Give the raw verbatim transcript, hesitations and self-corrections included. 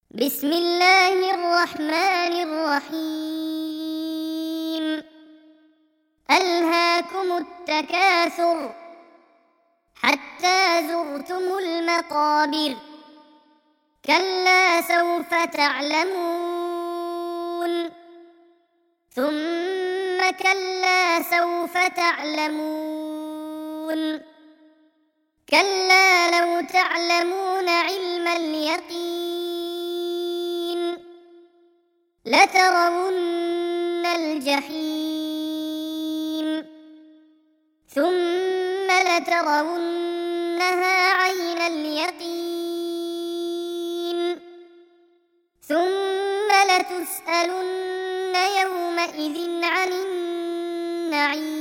بسم الله الرحمن الرحيم. ألهاكم التكاثر حتى زرتم المقابر، كلا سوف تعلمون ثم كلا سوف تعلمون كلا لو تعلمون علم اليقين لترون الجحيم ثم لترونها عين اليقين ثم لتسألن يومئذ عن النعيم.